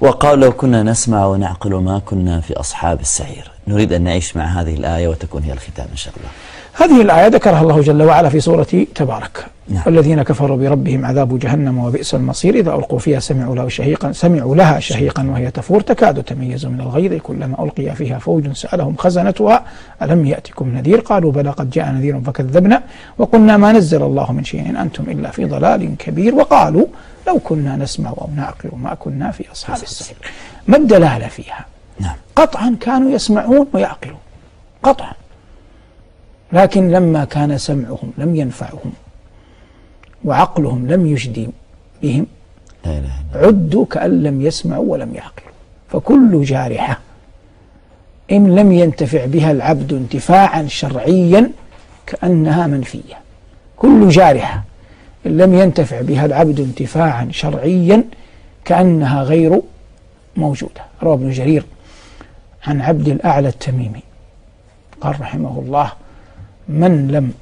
وقال لو كنا نسمع ونعقل ما كنا في أصحاب السعير. نريد أن نعيش مع هذه الآية وتكون هي الختام إن شاء الله. هذه الآية ذكرها الله جل وعلا في سورة تبارك. نعم. والذين كفروا بربهم عذاب جهنم وبئس المصير إذا ألقوا فيها سمعوا لها شهيقا وهي تفور تكاد تميز من الغيظ كلما ألقي فيها فوج سألهم خزنتها ألم يأتكم نذير قالوا بلى قد جاء نذير فكذبنا وقلنا ما نزل الله من شيء إن أنتم إلا في ضلال كبير وقالوا لو كنا نسمع أو نعقل ما كنا في أصحاب السعير. ما الدلالة فيها؟ نعم. قطعا كانوا يسمعون ويعقلون قطعا، لكن لما كان سمعهم لم ينفعهم وعقلهم لم يجدي بهم عدوا كأن لم يسمعوا ولم يعقلوا. فكل جارحة إن لم ينتفع بها العبد انتفاعا شرعيا كأنها منفية. كل جارحة إن لم ينتفع بها العبد انتفاعا شرعيا كأنها غير موجودة. روى ابن جرير عن عبد الأعلى التميمي قال رحمه الله من لم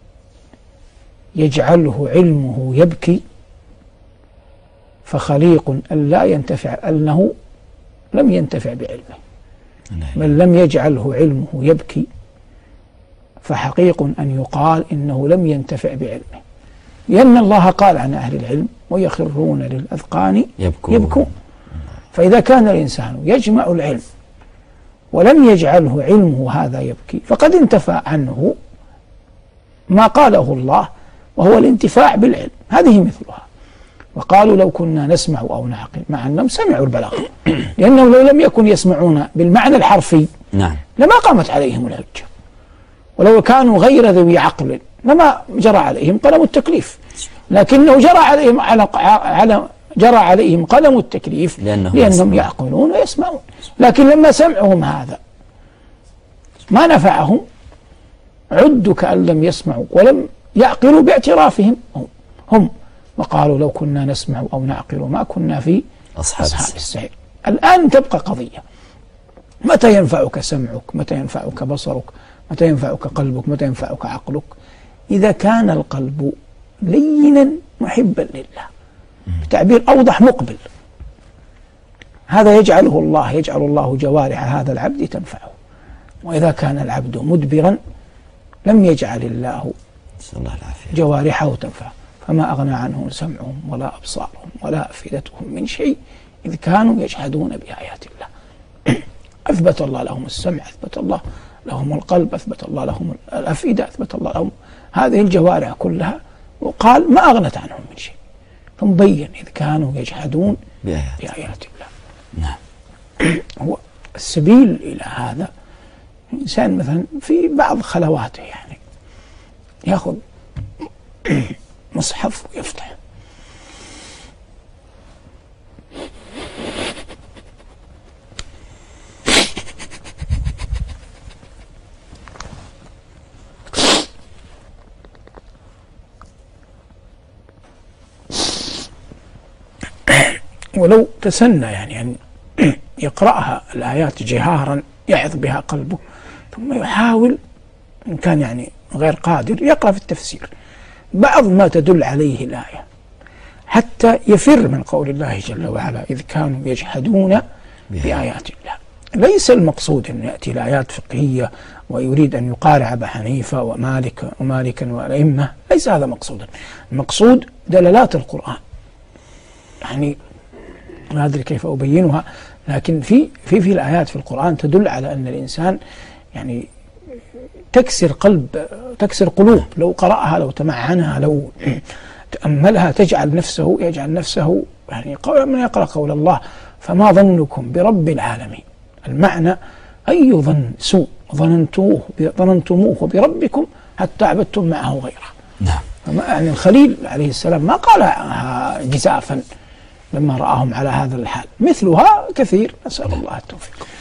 يجعله علمه يبكي فخليق أن لا ينتفع أنه لم ينتفع بعلمه. من لم يجعله علمه يبكي فحقيق أن يقال إنه لم ينتفع بعلمه، لأن الله قال عن أهل العلم ويخرون للأذقان يبكون. فإذا كان الإنسان يجمع العلم ولم يجعله علمه هذا يبكي فقد انتفى عنه ما قاله الله وهو الانتفاع بالعلم. هذه مثلها. وقالوا لو كنا نسمع أو نعقل، مع أنهم سمعوا البلاغ لأنهم لو لم يكن يسمعون بالمعنى الحرفي نعم لما قامت عليهم الحجة، ولو كانوا غير ذوي عقل لما جرى عليهم قلم التكليف، لكنه جرى عليهم قلم التكليف لأنهم يعقلون ويسمعون. لكن لما سمعهم هذا ما نفعهم عدوا كأن لم يسمعوا ولم يعقلوا باعترافهم هم وقالوا لو كنا نسمع أو نعقل ما كنا في أصحاب السعير. الآن تبقى قضية: متى ينفعك سمعك؟ متى ينفعك بصرك؟ متى ينفعك قلبك؟ متى ينفعك عقلك؟ إذا كان القلب لينا محبا لله، بتعبير أوضح مقبل، هذا يجعل الله جوارح هذا العبد تنفعه. وإذا كان العبد مدبرا لم يجعل الله جوارحه تنفعه، فما أغنى عنهم سمعهم ولا أبصارهم ولا أفئدتهم من شيء إذ كانوا يجحدون بآيات الله. أثبت الله لهم السمع، أثبت الله لهم القلب، أثبت الله لهم الأفئدة، أثبت الله لهم هذه الجوارح كلها، وقال ما أغنت عنهم من شيء، ثم بين إذ كانوا يجحدون بآيات الله. نعم. هو السبيل إلى هذا إنسان مثلا في بعض خلواته يعني يأخذ مصحف ويفتح ولو تسنى يعني أن يقرأها الآيات جهارا يعظ بها قلبه، ثم يحاول إن كان يعني غير قادر يقرأ في التفسير بعض ما تدل عليه الآية حتى يفر من قول الله جل وعلا إذ كانوا يجحدون بآيات الله. ليس المقصود أن يأتي الآيات فقهية ويريد أن يقارع أبا حنيفة ومالكا والأئمة، ليس هذا مقصودا. المقصود دلالات القرآن، يعني ما أدري كيف أبينها، لكن في الآيات في القرآن تدل على أن الإنسان يعني تكسر قلوب، لو قرأها لو تمعنها لو تأملها يجعل نفسه يعني من يقرأ قول الله فما ظنكم برب العالمين. المعنى أي ظن سوء ظننتموه بربكم حتى عبدتم معه غيره. نعم. يعني الخليل عليه السلام ما قالها جزافا لما رآهم على هذا الحال، مثلها كثير، نسأل الله التوفيق.